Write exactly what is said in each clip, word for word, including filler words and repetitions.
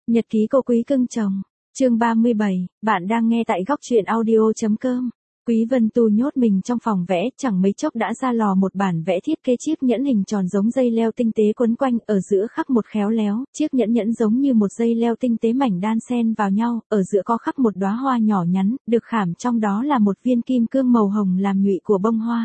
Nhật ký cô quý cưng chồng. Chương ba mươi bảy, bạn đang nghe tại góc truyện audio.com. Quý Vân Tu nhốt mình trong phòng vẽ, chẳng mấy chốc đã ra lò một bản vẽ thiết kế chiếc nhẫn hình tròn giống dây leo tinh tế quấn quanh, ở giữa khắc một khéo léo, chiếc nhẫn nhẫn giống như một dây leo tinh tế mảnh đan xen vào nhau, ở giữa có khắc một đóa hoa nhỏ nhắn, được khảm trong đó là một viên kim cương màu hồng làm nhụy của bông hoa.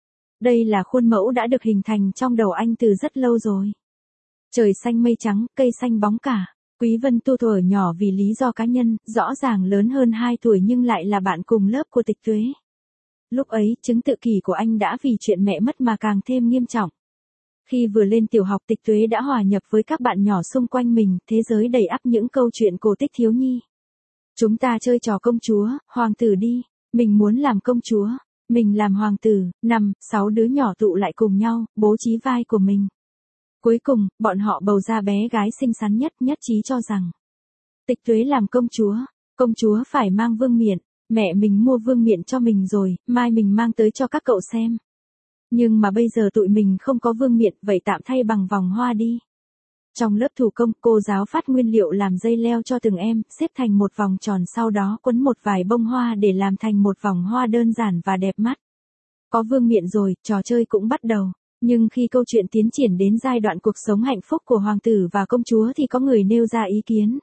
Đây là khuôn mẫu đã được hình thành trong đầu anh từ rất lâu rồi. Trời xanh mây trắng, cây xanh bóng cả. Quý Vân Tu thuở nhỏ vì lý do cá nhân, rõ ràng lớn hơn hai tuổi nhưng lại là bạn cùng lớp của Tịch Tuế. Lúc ấy, chứng tự kỷ của anh đã vì chuyện mẹ mất mà càng thêm nghiêm trọng. Khi vừa lên tiểu học, Tịch Tuế đã hòa nhập với các bạn nhỏ xung quanh mình, thế giới đầy ắp những câu chuyện cổ tích thiếu nhi. Chúng ta chơi trò công chúa, hoàng tử đi, mình muốn làm công chúa, mình làm hoàng tử, năm, sáu đứa nhỏ tụ lại cùng nhau, bố trí vai của mình. Cuối cùng, bọn họ bầu ra bé gái xinh xắn nhất, nhất trí cho rằng Tịch Tuế làm công chúa, công chúa phải mang vương miện, mẹ mình mua vương miện cho mình rồi, mai mình mang tới cho các cậu xem. Nhưng mà bây giờ tụi mình không có vương miện, vậy tạm thay bằng vòng hoa đi. Trong lớp thủ công, cô giáo phát nguyên liệu làm dây leo cho từng em, xếp thành một vòng tròn, sau đó quấn một vài bông hoa để làm thành một vòng hoa đơn giản và đẹp mắt. Có vương miện rồi, trò chơi cũng bắt đầu. Nhưng khi câu chuyện tiến triển đến giai đoạn cuộc sống hạnh phúc của hoàng tử và công chúa thì có người nêu ra ý kiến.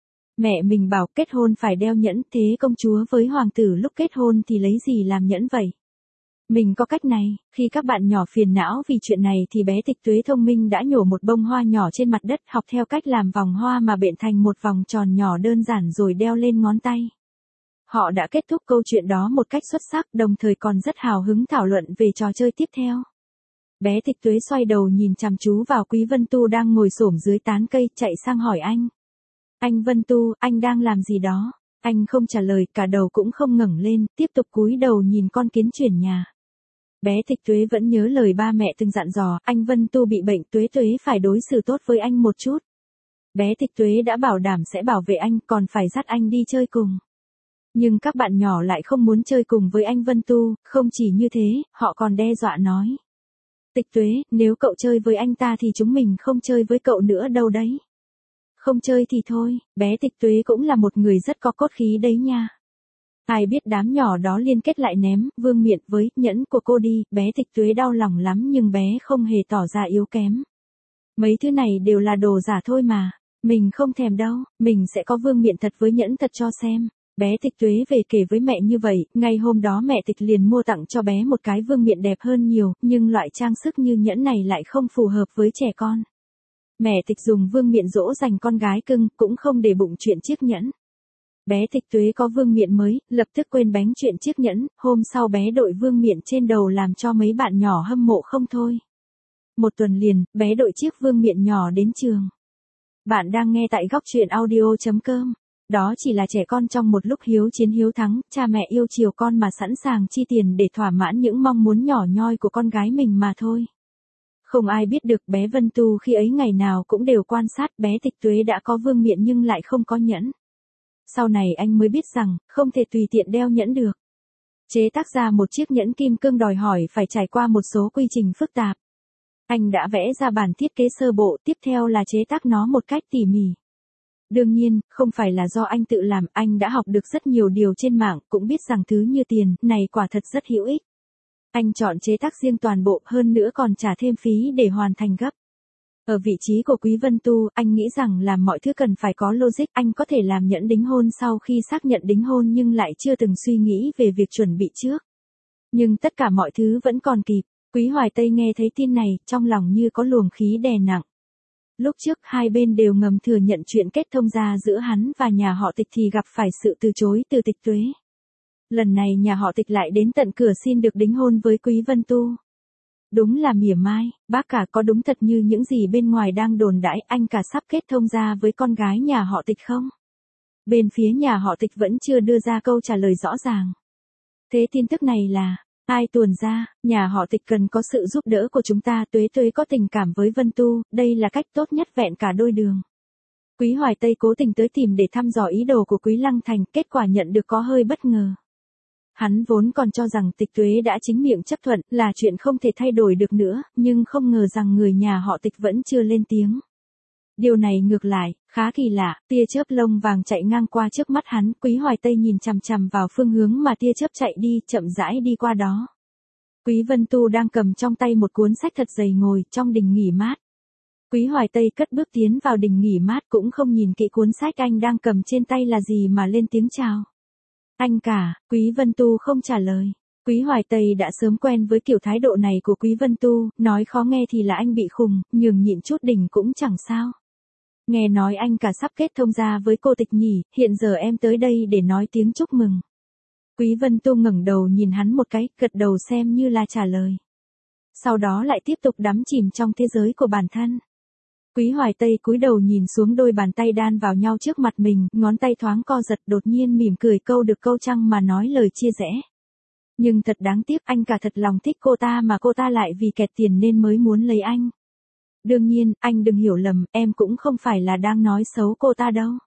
Mẹ mình bảo kết hôn phải đeo nhẫn, thế công chúa với hoàng tử lúc kết hôn thì lấy gì làm nhẫn vậy? Mình có cách này, khi các bạn nhỏ phiền não vì chuyện này thì bé Tịch Tuế thông minh đã nhổ một bông hoa nhỏ trên mặt đất, học theo cách làm vòng hoa mà bện thành một vòng tròn nhỏ đơn giản rồi đeo lên ngón tay. Họ đã kết thúc câu chuyện đó một cách xuất sắc, đồng thời còn rất hào hứng thảo luận về trò chơi tiếp theo. Bé Tịch Tuế xoay đầu nhìn chăm chú vào Quý Vân Tu đang ngồi xổm dưới tán cây, chạy sang hỏi anh. Anh Vân Tu, anh đang làm gì đó? Anh không trả lời, cả đầu cũng không ngẩng lên, tiếp tục cúi đầu nhìn con kiến chuyển nhà. Bé Tịch Tuế vẫn nhớ lời ba mẹ từng dặn dò, anh Vân Tu bị bệnh, Tuế Tuế phải đối xử tốt với anh một chút. Bé Tịch Tuế đã bảo đảm sẽ bảo vệ anh, còn phải dắt anh đi chơi cùng. Nhưng các bạn nhỏ lại không muốn chơi cùng với anh Vân Tu, không chỉ như thế, họ còn đe dọa nói. Tịch Tuế, nếu cậu chơi với anh ta thì chúng mình không chơi với cậu nữa đâu đấy. Không chơi thì thôi, bé Tịch Tuế cũng là một người rất có cốt khí đấy nha. Ai biết đám nhỏ đó liên kết lại ném vương miện với nhẫn của cô đi, bé Tịch Tuế đau lòng lắm nhưng bé không hề tỏ ra yếu kém. Mấy thứ này đều là đồ giả thôi mà, mình không thèm đâu, mình sẽ có vương miện thật với nhẫn thật cho xem. Bé Tịch Tuế về kể với mẹ như vậy, ngay hôm đó mẹ Tịch liền mua tặng cho bé một cái vương miện đẹp hơn nhiều, nhưng loại trang sức như nhẫn này lại không phù hợp với trẻ con. Mẹ Tịch dùng vương miện dỗ dành con gái cưng, cũng không để bụng chuyện chiếc nhẫn. Bé Tịch Tuế có vương miện mới, lập tức quên bánh chuyện chiếc nhẫn, hôm sau bé đội vương miện trên đầu làm cho mấy bạn nhỏ hâm mộ không thôi. Một tuần liền, bé đội chiếc vương miện nhỏ đến trường. Bạn đang nghe tại góc truyện audio.com. Đó chỉ là trẻ con trong một lúc hiếu chiến hiếu thắng, cha mẹ yêu chiều con mà sẵn sàng chi tiền để thỏa mãn những mong muốn nhỏ nhoi của con gái mình mà thôi. Không ai biết được bé Vân Tu khi ấy ngày nào cũng đều quan sát bé Tịch Tuế đã có vương miện nhưng lại không có nhẫn. Sau này anh mới biết rằng, không thể tùy tiện đeo nhẫn được. Chế tác ra một chiếc nhẫn kim cương đòi hỏi phải trải qua một số quy trình phức tạp. Anh đã vẽ ra bản thiết kế sơ bộ, tiếp theo là chế tác nó một cách tỉ mỉ. Đương nhiên, không phải là do anh tự làm, anh đã học được rất nhiều điều trên mạng, cũng biết rằng thứ như tiền, này quả thật rất hữu ích. Anh chọn chế tác riêng toàn bộ, hơn nữa còn trả thêm phí để hoàn thành gấp. Ở vị trí của Quý Vân Tu, anh nghĩ rằng làm mọi thứ cần phải có logic, anh có thể làm nhẫn đính hôn sau khi xác nhận đính hôn nhưng lại chưa từng suy nghĩ về việc chuẩn bị trước. Nhưng tất cả mọi thứ vẫn còn kịp, Quý Hoài Tây nghe thấy tin này, trong lòng như có luồng khí đè nặng. Lúc trước hai bên đều ngầm thừa nhận chuyện kết thông gia giữa hắn và nhà họ Tịch thì gặp phải sự từ chối từ Tịch Tuế. Lần này nhà họ Tịch lại đến tận cửa xin được đính hôn với Quý Vân Tu. Đúng là mỉa mai, bác cả có đúng thật như những gì bên ngoài đang đồn đãi anh cả sắp kết thông gia với con gái nhà họ Tịch không? Bên phía nhà họ Tịch vẫn chưa đưa ra câu trả lời rõ ràng. Thế tin tức này là, ai tuồn ra, nhà họ Tịch cần có sự giúp đỡ của chúng ta, Tuế Tuế có tình cảm với Vân Tu, đây là cách tốt nhất vẹn cả đôi đường. Quý Hoài Tây cố tình tới tìm để thăm dò ý đồ của Quý Lăng Thành, kết quả nhận được có hơi bất ngờ. Hắn vốn còn cho rằng Tịch Tuế đã chính miệng chấp thuận là chuyện không thể thay đổi được nữa, nhưng không ngờ rằng người nhà họ Tịch vẫn chưa lên tiếng. Điều này ngược lại, Khá kỳ lạ, tia chớp lông vàng chạy ngang qua trước mắt hắn, Quý Hoài Tây nhìn chằm chằm vào phương hướng mà tia chớp chạy đi, chậm rãi đi qua đó. Quý Vân Tu đang cầm trong tay một cuốn sách thật dày ngồi trong đình nghỉ mát. Quý Hoài Tây cất bước tiến vào đình nghỉ mát cũng không nhìn kỹ cuốn sách anh đang cầm trên tay là gì mà lên tiếng chào. Anh cả, Quý Vân Tu không trả lời. Quý Hoài Tây đã sớm quen với kiểu thái độ này của Quý Vân Tu, nói khó nghe thì là anh bị khùng, nhường nhịn chút đỉnh cũng chẳng sao. Nghe nói anh cả sắp kết thông gia với cô Tịch nhỉ, hiện giờ em tới đây để nói tiếng chúc mừng. Quý Vân Tu ngẩng đầu nhìn hắn một cái, gật đầu xem như là trả lời. Sau đó lại tiếp tục đắm chìm trong thế giới của bản thân. Quý Hoài Tây cúi đầu nhìn xuống đôi bàn tay đan vào nhau trước mặt mình, ngón tay thoáng co giật, đột nhiên mỉm cười câu được câu trăng mà nói lời chia rẽ. Nhưng thật đáng tiếc, anh cả thật lòng thích cô ta mà cô ta lại vì kẹt tiền nên mới muốn lấy anh. Đương nhiên, anh đừng hiểu lầm, em cũng không phải là đang nói xấu cô ta đâu.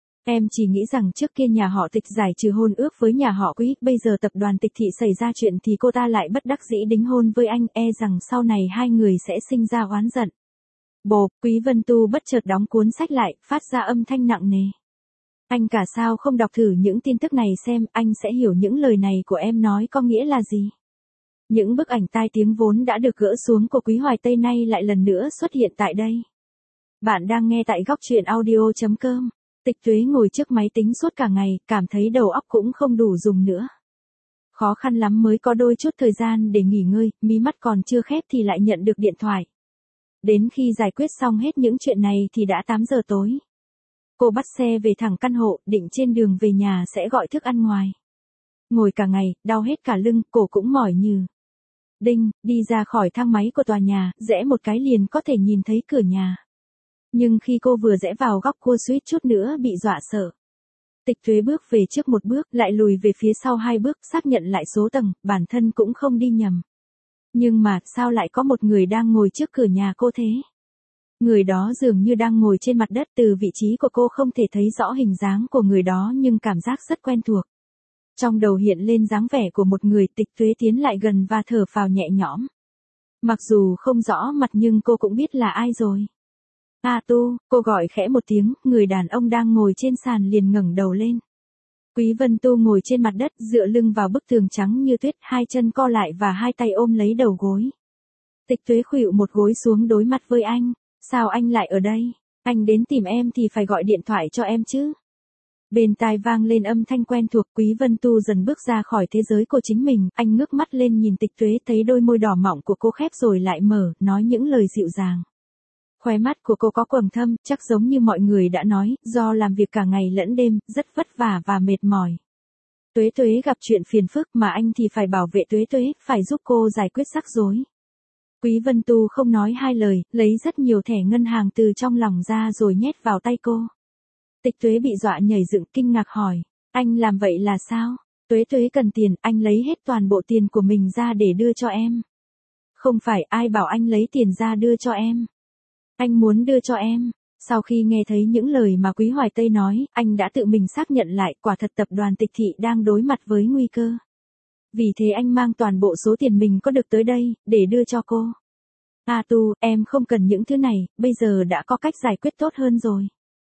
Em chỉ nghĩ rằng trước kia nhà họ Tịch giải trừ hôn ước với nhà họ Quý, bây giờ tập đoàn Tịch thị xảy ra chuyện thì cô ta lại bất đắc dĩ đính hôn với anh, e rằng sau này hai người sẽ sinh ra oán giận. Bộp, Quý Vân Tu bất chợt đóng cuốn sách lại, phát ra âm thanh nặng nề. Anh cả sao không đọc thử những tin tức này xem, anh sẽ hiểu những lời này của em nói có nghĩa là gì. Những bức ảnh tai tiếng vốn đã được gỡ xuống của Quý Hoài Tây nay lại lần nữa xuất hiện tại đây. Bạn đang nghe tại góc truyện audio chấm com. Tịch Tuế ngồi trước máy tính suốt cả ngày, cảm thấy đầu óc cũng không đủ dùng nữa. Khó khăn lắm mới có đôi chút thời gian để nghỉ ngơi, mí mắt còn chưa khép thì lại nhận được điện thoại. Đến khi giải quyết xong hết những chuyện này thì đã tám giờ tối. Cô bắt xe về thẳng căn hộ, định trên đường về nhà sẽ gọi thức ăn ngoài. Ngồi cả ngày, đau hết cả lưng, cổ cũng mỏi nhừ. Đinh, đi ra khỏi thang máy của tòa nhà, rẽ một cái liền có thể nhìn thấy cửa nhà. Nhưng khi cô vừa rẽ vào góc cua suýt chút nữa bị dọa sợ. Tịch Tuế bước về trước một bước, lại lùi về phía sau hai bước, xác nhận lại số tầng, bản thân cũng không đi nhầm. Nhưng mà, sao lại có một người đang ngồi trước cửa nhà cô thế? Người đó dường như đang ngồi trên mặt đất, từ vị trí của cô không thể thấy rõ hình dáng của người đó nhưng cảm giác rất quen thuộc. Trong đầu hiện lên dáng vẻ của một người, Tịch Tuế tiến lại gần và thở phào nhẹ nhõm. Mặc dù không rõ mặt nhưng cô cũng biết là ai rồi. A Tu, cô gọi khẽ một tiếng, người đàn ông đang ngồi trên sàn liền ngẩng đầu lên. Quý Vân Tu ngồi trên mặt đất, dựa lưng vào bức tường trắng như tuyết, hai chân co lại và hai tay ôm lấy đầu gối. Tịch Tuế khuỵu một gối xuống đối mặt với anh. Sao anh lại ở đây? Anh đến tìm em thì phải gọi điện thoại cho em chứ. Bên tai vang lên âm thanh quen thuộc. Quý Vân Tu dần bước ra khỏi thế giới của chính mình, anh ngước mắt lên nhìn Tịch Tuế, thấy đôi môi đỏ mọng của cô khép rồi lại mở, nói những lời dịu dàng. Khóe mắt của cô có quầng thâm, chắc giống như mọi người đã nói, do làm việc cả ngày lẫn đêm, rất vất vả và mệt mỏi. Tuế Tuế gặp chuyện phiền phức mà anh thì phải bảo vệ Tuế Tuế, phải giúp cô giải quyết rắc rối. Quý Vân Tu không nói hai lời, lấy rất nhiều thẻ ngân hàng từ trong lòng ra rồi nhét vào tay cô. Tịch Tuế bị dọa nhảy dựng, kinh ngạc hỏi, anh làm vậy là sao? Tuế Tuế cần tiền, anh lấy hết toàn bộ tiền của mình ra để đưa cho em. Không phải, ai bảo anh lấy tiền ra đưa cho em. Anh muốn đưa cho em. Sau khi nghe thấy những lời mà Quý Hoài Tây nói, anh đã tự mình xác nhận lại, quả thật tập đoàn Tịch thị đang đối mặt với nguy cơ. Vì thế anh mang toàn bộ số tiền mình có được tới đây, để đưa cho cô. A Tu, em không cần những thứ này, bây giờ đã có cách giải quyết tốt hơn rồi.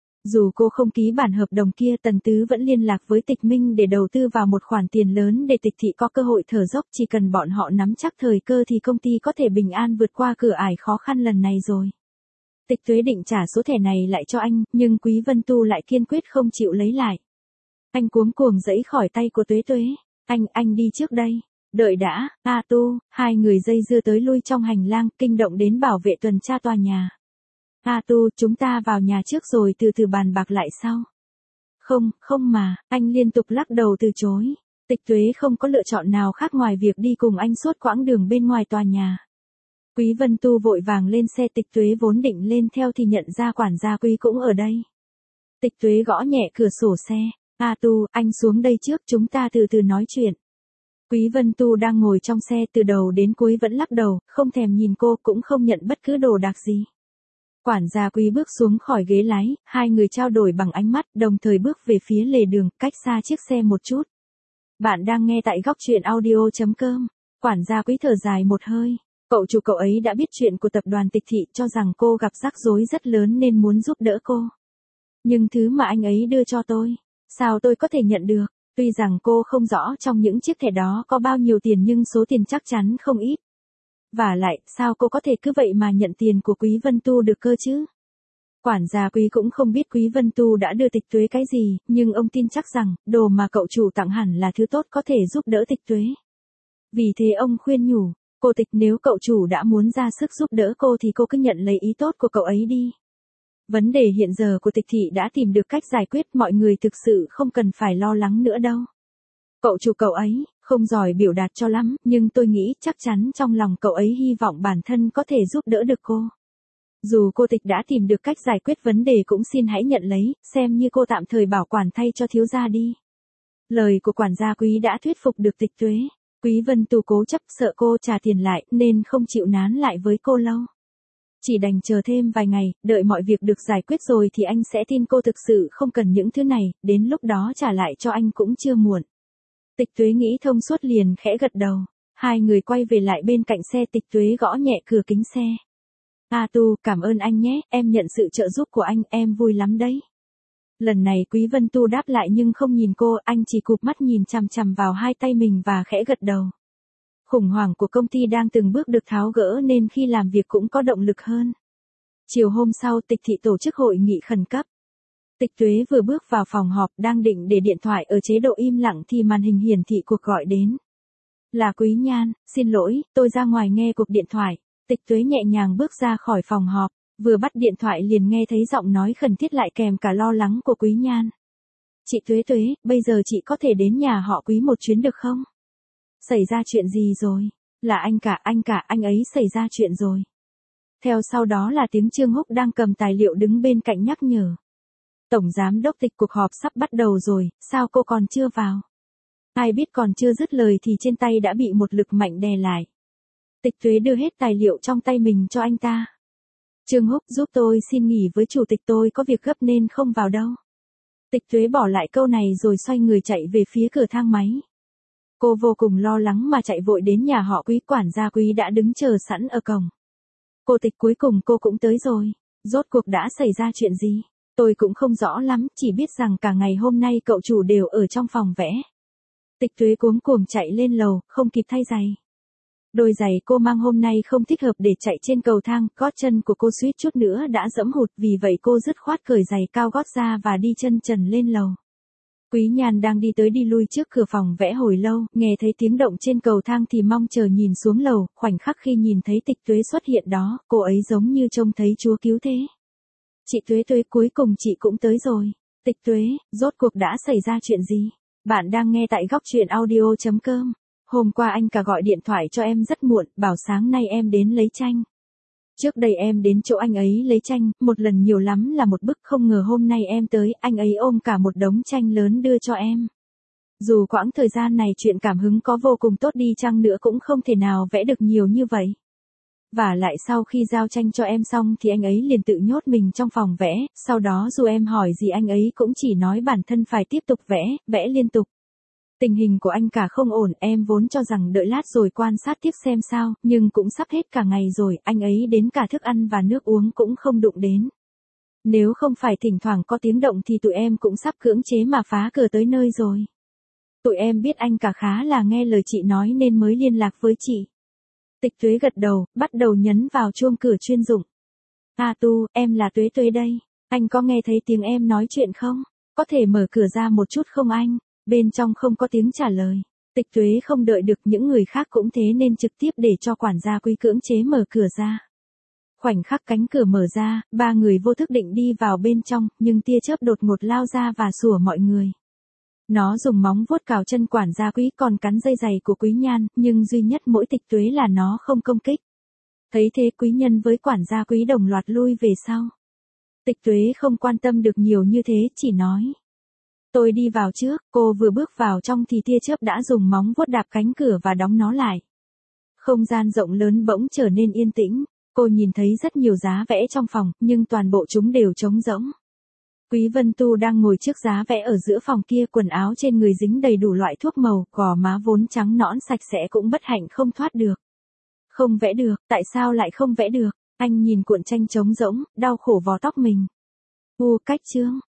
Dù cô không ký bản hợp đồng kia, Tần Tứ vẫn liên lạc với Tịch Minh để đầu tư vào một khoản tiền lớn để Tịch thị có cơ hội thở dốc, chỉ cần bọn họ nắm chắc thời cơ thì công ty có thể bình an vượt qua cửa ải khó khăn lần này rồi. Tịch Tuế định trả số thẻ này lại cho anh, nhưng Quý Vân Tu lại kiên quyết không chịu lấy lại. Anh cuống cuồng giãy khỏi tay của Tuế Tuế. Anh, anh đi trước đây. Đợi đã, A Tu, hai người dây dưa tới lui trong hành lang, kinh động đến bảo vệ tuần tra tòa nhà. A Tu, chúng ta vào nhà trước rồi từ từ bàn bạc lại sau. Không, không mà, anh liên tục lắc đầu từ chối. Tịch Tuế không có lựa chọn nào khác ngoài việc đi cùng anh suốt quãng đường bên ngoài tòa nhà. Quý Vân Tu vội vàng lên xe. Tịch Tuế vốn định lên theo thì nhận ra quản gia Quý cũng ở đây. Tịch Tuế gõ nhẹ cửa sổ xe. A Tu, anh xuống đây trước, chúng ta từ từ nói chuyện. Quý Vân Tu đang ngồi trong xe từ đầu đến cuối vẫn lắc đầu, không thèm nhìn cô, cũng không nhận bất cứ đồ đạc gì. Quản gia Quý bước xuống khỏi ghế lái, hai người trao đổi bằng ánh mắt, đồng thời bước về phía lề đường, cách xa chiếc xe một chút. Bạn đang nghe tại góc truyện audio chấm com. Quản gia Quý thở dài một hơi. Cậu chủ cậu ấy đã biết chuyện của tập đoàn Tịch thị, cho rằng cô gặp rắc rối rất lớn nên muốn giúp đỡ cô. Nhưng thứ mà anh ấy đưa cho tôi, sao tôi có thể nhận được? Tuy rằng cô không rõ trong những chiếc thẻ đó có bao nhiêu tiền nhưng số tiền chắc chắn không ít. Và lại, sao cô có thể cứ vậy mà nhận tiền của Quý Vân Tu được cơ chứ? Quản gia Quý cũng không biết Quý Vân Tu đã đưa Tịch Tuế cái gì, nhưng ông tin chắc rằng, đồ mà cậu chủ tặng hẳn là thứ tốt có thể giúp đỡ Tịch Tuế. Vì thế ông khuyên nhủ, cô Tịch, nếu cậu chủ đã muốn ra sức giúp đỡ cô thì cô cứ nhận lấy ý tốt của cậu ấy đi. Vấn đề hiện giờ của Tịch thị đã tìm được cách giải quyết, mọi người thực sự không cần phải lo lắng nữa đâu. Cậu chủ cậu ấy, không giỏi biểu đạt cho lắm, nhưng tôi nghĩ chắc chắn trong lòng cậu ấy hy vọng bản thân có thể giúp đỡ được cô. Dù cô Tịch đã tìm được cách giải quyết vấn đề cũng xin hãy nhận lấy, xem như cô tạm thời bảo quản thay cho thiếu gia đi. Lời của quản gia Quý đã thuyết phục được Tịch Tuế. Quý Vân Tu cố chấp sợ cô trả tiền lại nên không chịu nán lại với cô lâu. Chỉ đành chờ thêm vài ngày, đợi mọi việc được giải quyết rồi thì anh sẽ tin cô thực sự không cần những thứ này, đến lúc đó trả lại cho anh cũng chưa muộn. Tịch Tuế nghĩ thông suốt liền khẽ gật đầu. Hai người quay về lại bên cạnh xe, Tịch Tuế gõ nhẹ cửa kính xe. A Tu, cảm ơn anh nhé, em nhận sự trợ giúp của anh, em vui lắm đấy. Lần này Quý Vân Tu đáp lại nhưng không nhìn cô, anh chỉ cụp mắt nhìn chằm chằm vào hai tay mình và khẽ gật đầu. Khủng hoảng của công ty đang từng bước được tháo gỡ nên khi làm việc cũng có động lực hơn. Chiều hôm sau, Tịch thị tổ chức hội nghị khẩn cấp. Tịch Tuế vừa bước vào phòng họp đang định để điện thoại ở chế độ im lặng thì màn hình hiển thị cuộc gọi đến. Là Quý Nhan, xin lỗi, tôi ra ngoài nghe cuộc điện thoại. Tịch Tuế nhẹ nhàng bước ra khỏi phòng họp, vừa bắt điện thoại liền nghe thấy giọng nói khẩn thiết lại kèm cả lo lắng của Quý Nhan. Chị Tuế Tuế, bây giờ chị có thể đến nhà họ Quý một chuyến được không? Xảy ra chuyện gì rồi? Là anh cả, anh cả, anh ấy xảy ra chuyện rồi. Theo sau đó là tiếng Trương Húc đang cầm tài liệu đứng bên cạnh nhắc nhở. Tổng giám đốc Tịch, cuộc họp sắp bắt đầu rồi, sao cô còn chưa vào? Ai biết còn chưa dứt lời thì trên tay đã bị một lực mạnh đè lại. Tịch Tuế đưa hết tài liệu trong tay mình cho anh ta. Trương Húc, giúp tôi xin nghỉ với chủ tịch, tôi có việc gấp nên không vào đâu. Tịch Tuế bỏ lại câu này rồi xoay người chạy về phía cửa thang máy. Cô vô cùng lo lắng mà chạy vội đến nhà họ Quý, quản gia Quý đã đứng chờ sẵn ở cổng. Cô Tịch, cuối cùng cô cũng tới rồi. Rốt cuộc đã xảy ra chuyện gì? Tôi cũng không rõ lắm, chỉ biết rằng cả ngày hôm nay cậu chủ đều ở trong phòng vẽ. Tịch Tuế cuống cuồng chạy lên lầu, không kịp thay giày. Đôi giày cô mang hôm nay không thích hợp để chạy trên cầu thang, gót chân của cô suýt chút nữa đã dẫm hụt, vì vậy cô dứt khoát cởi giày cao gót ra và đi chân trần lên lầu. Quý Nhan đang đi tới đi lui trước cửa phòng vẽ hồi lâu, nghe thấy tiếng động trên cầu thang thì mong chờ nhìn xuống lầu, khoảnh khắc khi nhìn thấy Tịch Tuế xuất hiện đó, cô ấy giống như trông thấy Chúa cứu thế. Chị Tuế Tuế, cuối cùng chị cũng tới rồi. Tịch Tuế, rốt cuộc đã xảy ra chuyện gì? Bạn đang nghe tại góc truyện audio chấm com. Hôm qua anh cả gọi điện thoại cho em rất muộn, bảo sáng nay em đến lấy tranh. Trước đây em đến chỗ anh ấy lấy tranh, một lần nhiều lắm là một bức, không ngờ hôm nay em tới, anh ấy ôm cả một đống tranh lớn đưa cho em. Dù quãng thời gian này chuyện cảm hứng có vô cùng tốt đi chăng nữa cũng không thể nào vẽ được nhiều như vậy. Và lại sau khi giao tranh cho em xong thì anh ấy liền tự nhốt mình trong phòng vẽ, sau đó dù em hỏi gì anh ấy cũng chỉ nói bản thân phải tiếp tục vẽ, vẽ liên tục. Tình hình của anh cả không ổn, em vốn cho rằng đợi lát rồi quan sát tiếp xem sao, nhưng cũng sắp hết cả ngày rồi, anh ấy đến cả thức ăn và nước uống cũng không đụng đến. Nếu không phải thỉnh thoảng có tiếng động thì tụi em cũng sắp cưỡng chế mà phá cửa tới nơi rồi. Tụi em biết anh cả khá là nghe lời chị nói nên mới liên lạc với chị. Tịch Tuế gật đầu, bắt đầu nhấn vào chuông cửa chuyên dụng. A Tu, em là Tuế Tuế đây. Anh có nghe thấy tiếng em nói chuyện không? Có thể mở cửa ra một chút không anh? Bên trong không có tiếng trả lời. Tịch Tuế không đợi được những người khác cũng thế nên trực tiếp để cho quản gia Quý cưỡng chế mở cửa ra. Khoảnh khắc cánh cửa mở ra, ba người vô thức định đi vào bên trong, nhưng tia chớp đột ngột lao ra và sủa mọi người. Nó dùng móng vuốt cào chân quản gia Quý còn cắn dây giày của Quý Nhan, nhưng duy nhất mỗi Tịch Tuế là nó không công kích. Thấy thế Quý Nhân với quản gia Quý đồng loạt lui về sau. Tịch Tuế không quan tâm được nhiều như thế, chỉ nói. Tôi đi vào trước, cô vừa bước vào trong thì tia chớp đã dùng móng vuốt đạp cánh cửa và đóng nó lại. Không gian rộng lớn bỗng trở nên yên tĩnh, cô nhìn thấy rất nhiều giá vẽ trong phòng, nhưng toàn bộ chúng đều trống rỗng. Quý Vân Tu đang ngồi trước giá vẽ ở giữa phòng kia, quần áo trên người dính đầy đủ loại thuốc màu, gò má vốn trắng nõn sạch sẽ cũng bất hạnh không thoát được. Không vẽ được, tại sao lại không vẽ được? Anh nhìn cuộn tranh trống rỗng, đau khổ vò tóc mình. U cách chương,